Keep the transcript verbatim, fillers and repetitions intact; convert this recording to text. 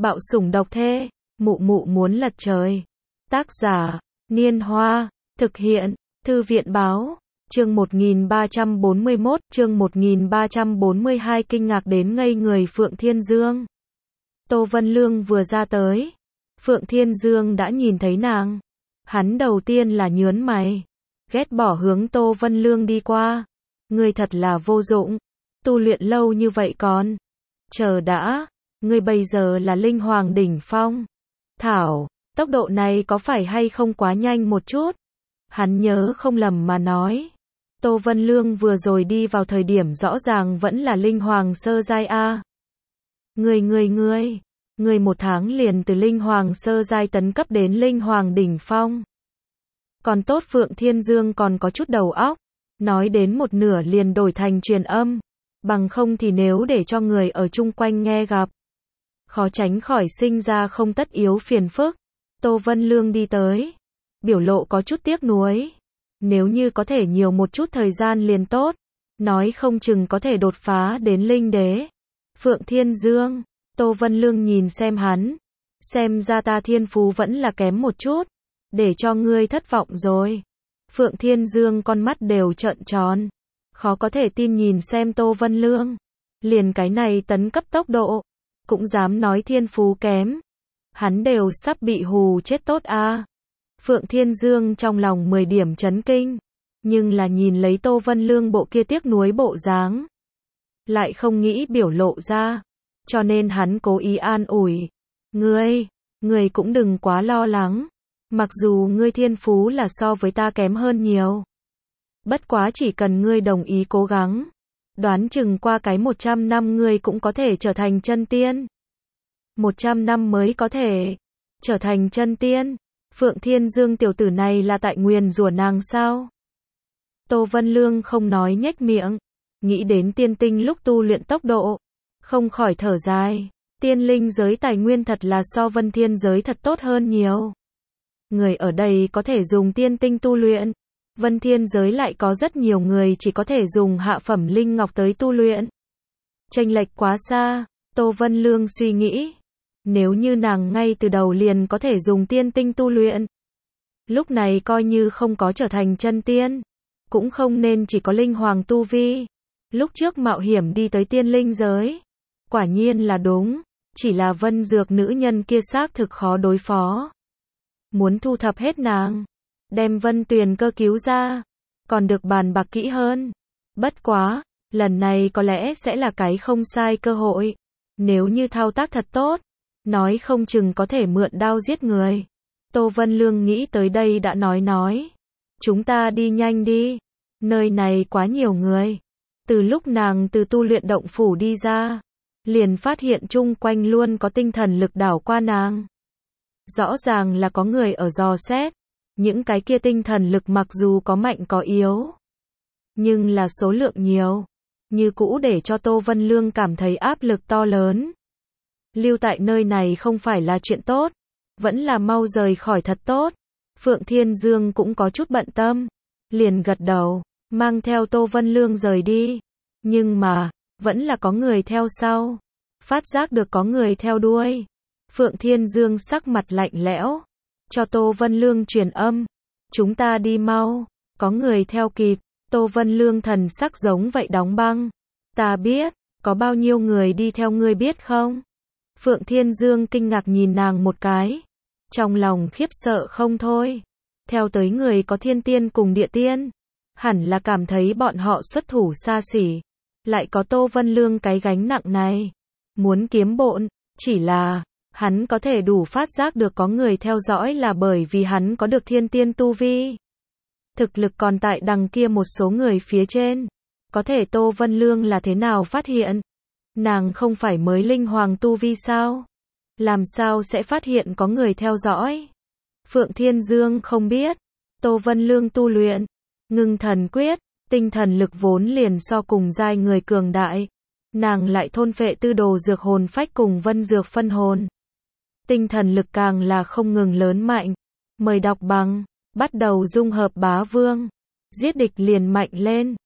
Bạo sủng độc thê, mụ mụ muốn lật trời. Tác giả, Niên Hoa, thực hiện, Thư viện báo, chương một nghìn ba trăm bốn mươi mốt, chương một nghìn ba trăm bốn mươi hai kinh ngạc đến ngây người Phượng Thiên Dương. Tô Vân Lương vừa ra tới, Phượng Thiên Dương đã nhìn thấy nàng. Hắn đầu tiên là nhớn mày, ghét bỏ hướng Tô Vân Lương đi qua. Ngươi thật là vô dụng, tu luyện lâu như vậy còn. Chờ đã, ngươi bây giờ là linh hoàng đỉnh phong. Thảo, tốc độ này có phải hay không quá nhanh một chút? Hắn nhớ không lầm mà nói. Tô Vân Lương vừa rồi đi vào thời điểm rõ ràng vẫn là linh hoàng sơ giai a. Ngươi ngươi ngươi, ngươi một tháng liền từ linh hoàng sơ giai tấn cấp đến linh hoàng đỉnh phong. Còn tốt Phượng Thiên Dương còn có chút đầu óc, nói đến một nửa liền đổi thành truyền âm, bằng không thì nếu để cho người ở chung quanh nghe gặp, khó tránh khỏi sinh ra không tất yếu phiền phức. Tô Vân Lương đi tới, biểu lộ có chút tiếc nuối. Nếu như có thể nhiều một chút thời gian liền tốt, nói không chừng có thể đột phá đến linh đế. Phượng Thiên Dương, Tô Vân Lương nhìn xem hắn, xem ra ta thiên phú vẫn là kém một chút, để cho ngươi thất vọng rồi. Phượng Thiên Dương con mắt đều trợn tròn, khó có thể tin nhìn xem Tô Vân Lương, liền cái này tấn cấp tốc độ, cũng dám nói thiên phú kém. Hắn đều sắp bị hù chết tốt a. À. Phượng Thiên Dương trong lòng mười điểm chấn kinh, nhưng là nhìn lấy Tô Vân Lương bộ kia tiếc nuối bộ dáng, lại không nghĩ biểu lộ ra, cho nên hắn cố ý an ủi. Ngươi, ngươi cũng đừng quá lo lắng, mặc dù ngươi thiên phú là so với ta kém hơn nhiều. Bất quá chỉ cần ngươi đồng ý cố gắng, đoán chừng qua cái một trăm năm ngươi cũng có thể trở thành chân tiên. một trăm năm mới có thể trở thành chân tiên. Phượng Thiên Dương tiểu tử này là tại nguyền rủa nàng sao? Tô Vân Lương không nói nhếch miệng, nghĩ đến tiên tinh lúc tu luyện tốc độ, không khỏi thở dài. Tiên linh giới tài nguyên thật là so vân thiên giới thật tốt hơn nhiều. Người ở đây có thể dùng tiên tinh tu luyện, vân thiên giới lại có rất nhiều người chỉ có thể dùng hạ phẩm linh ngọc tới tu luyện. Chênh lệch quá xa, Tô Vân Lương suy nghĩ. Nếu như nàng ngay từ đầu liền có thể dùng tiên tinh tu luyện, lúc này coi như không có trở thành chân tiên, cũng không nên chỉ có linh hoàng tu vi. Lúc trước mạo hiểm đi tới tiên linh giới, quả nhiên là đúng, chỉ là vân dược nữ nhân kia xác thực khó đối phó. Muốn thu thập hết nàng, đem vân tuyền cơ cứu ra, còn được bàn bạc kỹ hơn. Bất quá, lần này có lẽ sẽ là cái không sai cơ hội. Nếu như thao tác thật tốt, nói không chừng có thể mượn đao giết người. Tô Vân Lương nghĩ tới đây đã nói nói. Chúng ta đi nhanh đi. Nơi này quá nhiều người. Từ lúc nàng từ tu luyện động phủ đi ra, liền phát hiện chung quanh luôn có tinh thần lực đảo qua nàng. Rõ ràng là có người ở dò xét. Những cái kia tinh thần lực mặc dù có mạnh có yếu, nhưng là số lượng nhiều, như cũ để cho Tô Vân Lương cảm thấy áp lực to lớn. Lưu tại nơi này không phải là chuyện tốt, vẫn là mau rời khỏi thật tốt. Phượng Thiên Dương cũng có chút bận tâm, liền gật đầu, mang theo Tô Vân Lương rời đi. Nhưng mà, vẫn là có người theo sau. Phát giác được có người theo đuôi, Phượng Thiên Dương sắc mặt lạnh lẽo, cho Tô Vân Lương truyền âm. Chúng ta đi mau, có người theo kịp. Tô Vân Lương thần sắc giống vậy đóng băng. Ta biết, có bao nhiêu người đi theo ngươi biết không? Phượng Thiên Dương kinh ngạc nhìn nàng một cái, trong lòng khiếp sợ không thôi. Theo tới người có thiên tiên cùng địa tiên, hẳn là cảm thấy bọn họ xuất thủ xa xỉ, lại có Tô Vân Lương cái gánh nặng này, muốn kiếm bộn. Chỉ là, hắn có thể đủ phát giác được có người theo dõi là bởi vì hắn có được thiên tiên tu vi. Thực lực còn tại đằng kia một số người phía trên. Có thể Tô Vân Lương là thế nào phát hiện? Nàng không phải mới linh hoàng tu vi sao? Làm sao sẽ phát hiện có người theo dõi? Phượng Thiên Dương không biết. Tô Vân Lương tu luyện Ngưng Thần Quyết, tinh thần lực vốn liền so cùng giai người cường đại. Nàng lại thôn phệ tư đồ dược hồn phách cùng vân dược phân hồn. Tinh thần lực càng là không ngừng lớn mạnh. Mời đọc bằng, bắt đầu dung hợp bá vương. Giết địch liền mạnh lên.